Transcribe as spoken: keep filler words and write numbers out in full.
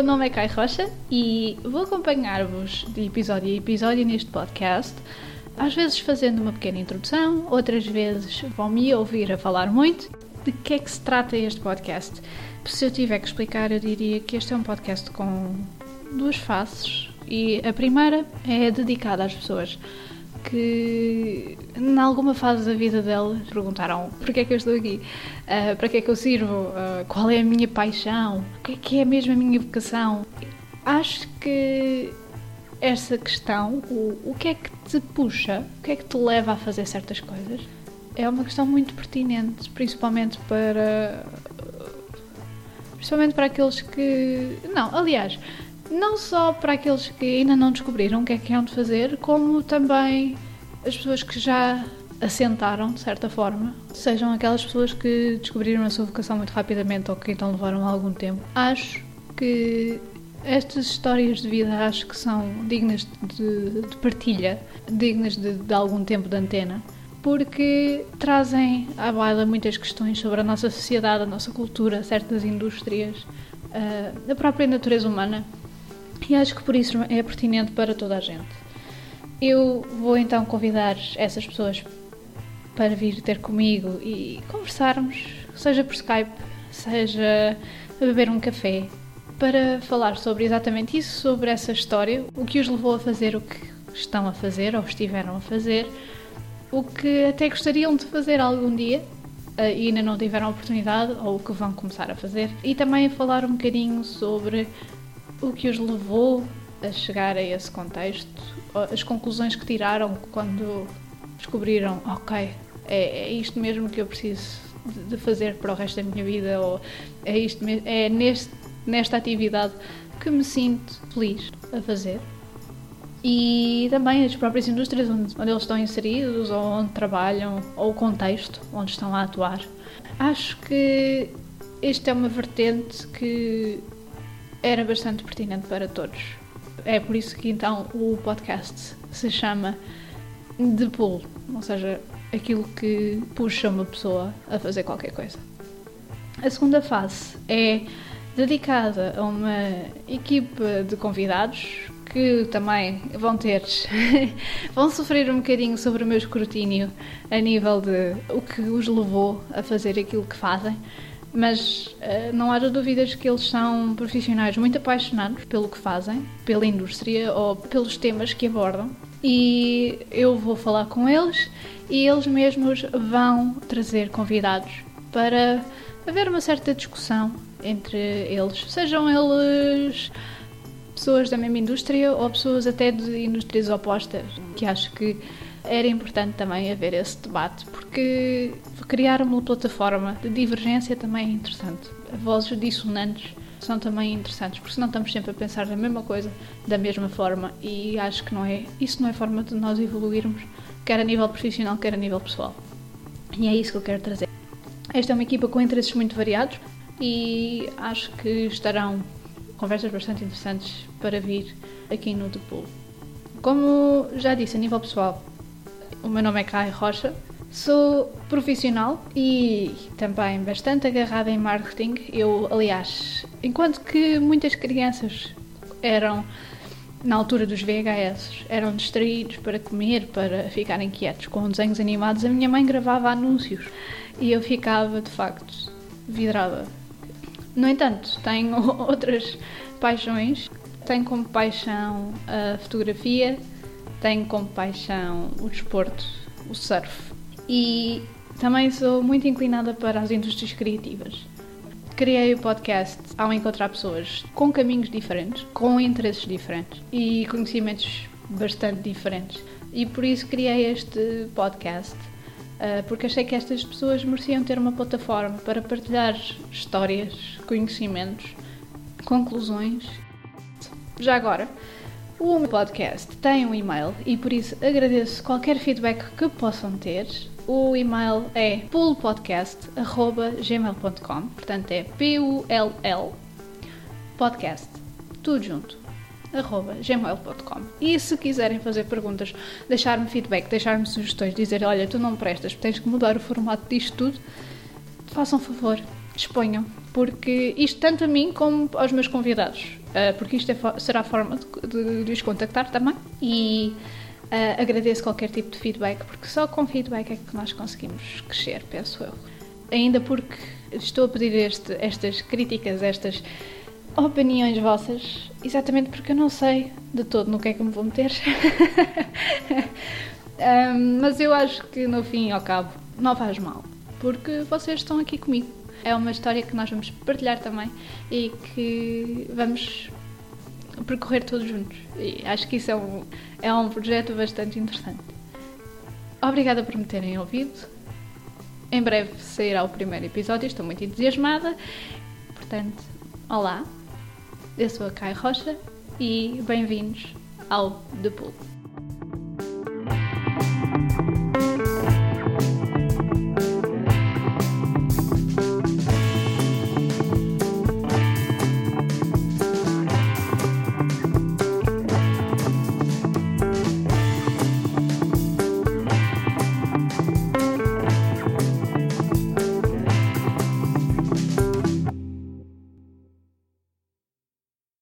nome é Kai Rocha e vou acompanhar-vos de episódio a episódio neste podcast, às vezes fazendo uma pequena introdução, outras vezes vão-me ouvir a falar muito. De que é que se trata este podcast? Se eu tiver que explicar, eu diria que este é um podcast com duas faces e a primeira é dedicada às pessoas que em alguma fase da vida delas perguntaram porque é que eu estou aqui, uh, para que é que eu sirvo, uh, qual é a minha paixão, o que é que é mesmo a minha vocação. Acho que essa questão, o, o que é que te puxa, o que é que te leva a fazer certas coisas, é uma questão muito pertinente, principalmente para principalmente para aqueles que, não, aliás, não só para aqueles que ainda não descobriram o que é que hão de fazer, como também as pessoas que já assentaram, de certa forma, sejam aquelas pessoas que descobriram a sua vocação muito rapidamente ou que então levaram algum tempo. Acho que estas histórias de vida acho que são dignas de, de partilha, dignas de, de algum tempo de antena, porque trazem à baila muitas questões sobre a nossa sociedade, a nossa cultura, certas indústrias, uh, a própria natureza humana. E acho que por isso é pertinente para toda a gente. Eu vou então convidar essas pessoas para vir ter comigo e conversarmos, seja por Skype, seja a beber um café, para falar sobre exatamente isso, sobre essa história, o que os levou a fazer o que estão a fazer ou estiveram a fazer, o que até gostariam de fazer algum dia e ainda não tiveram a oportunidade ou o que vão começar a fazer. E também falar um bocadinho sobre o que os levou a chegar a esse contexto, as conclusões que tiraram quando descobriram, ok, é, é isto mesmo que eu preciso de fazer para o resto da minha vida, ou é, isto, é neste, nesta atividade que me sinto feliz a fazer. E também as próprias indústrias onde, onde eles estão inseridos, ou onde trabalham, ou o contexto onde estão a atuar. Acho que esta é uma vertente que era bastante pertinente para todos. É por isso que então o podcast se chama The Pull, ou seja, aquilo que puxa uma pessoa a fazer qualquer coisa. A segunda fase é dedicada a uma equipa de convidados que também vão ter, vão sofrer um bocadinho sobre o meu escrutínio a nível de o que os levou a fazer aquilo que fazem. Mas uh, não haja dúvidas que eles são profissionais muito apaixonados pelo que fazem, pela indústria ou pelos temas que abordam. E eu vou falar com eles e eles mesmos vão trazer convidados para haver uma certa discussão entre eles. Sejam eles pessoas da mesma indústria ou pessoas até de indústrias opostas, que acho que era importante também haver esse debate, porque criar uma plataforma de divergência também é interessante. Vozes dissonantes são também interessantes, porque senão estamos sempre a pensar na mesma coisa, da mesma forma, e acho que não é, isso não é forma de nós evoluirmos, quer a nível profissional, quer a nível pessoal. E é isso que eu quero trazer. Esta é uma equipa com interesses muito variados e acho que estarão conversas bastante interessantes para vir aqui no The Pull. Como já disse, a nível pessoal, o meu nome é Kai Rocha, sou profissional e também bastante agarrada em marketing. Eu, aliás, enquanto que muitas crianças eram, na altura dos V H S, eram distraídos para comer, para ficarem quietos com desenhos animados, a minha mãe gravava anúncios e eu ficava, de facto, vidrada. No entanto, tenho outras paixões. Tenho como paixão a fotografia, tenho como paixão o desporto, o surf, e também sou muito inclinada para as indústrias criativas. Criei o podcast ao encontrar pessoas com caminhos diferentes, com interesses diferentes e conhecimentos bastante diferentes. E por isso criei este podcast, porque achei que estas pessoas mereciam ter uma plataforma para partilhar histórias, conhecimentos, conclusões. Já agora, o meu podcast tem um e-mail e por isso agradeço qualquer feedback que possam ter. O e-mail é pullpodcast arroba gmail ponto com, portanto é P U L L podcast, tudo junto, arroba gmail ponto com. E se quiserem fazer perguntas, deixar-me feedback, deixar-me sugestões, dizer, olha, tu não prestas, tens que mudar o formato disto tudo, façam favor, exponham, porque isto tanto a mim como aos meus convidados uh, porque isto é fo- será a forma de, de, de os contactar também. E uh, agradeço qualquer tipo de feedback, porque só com feedback é que nós conseguimos crescer, penso eu. Ainda porque estou a pedir este, estas críticas, estas opiniões vossas, exatamente porque eu não sei de todo no que é que me vou meter. um, mas eu acho que no fim e ao cabo não faz mal, porque vocês estão aqui comigo. É uma história que nós vamos partilhar também e que vamos percorrer todos juntos. E acho que isso é um, é um projeto bastante interessante. Obrigada por me terem ouvido. Em breve sairá o primeiro episódio, estou muito entusiasmada. Portanto, olá, eu sou a Kai Rocha e bem-vindos ao The Pool.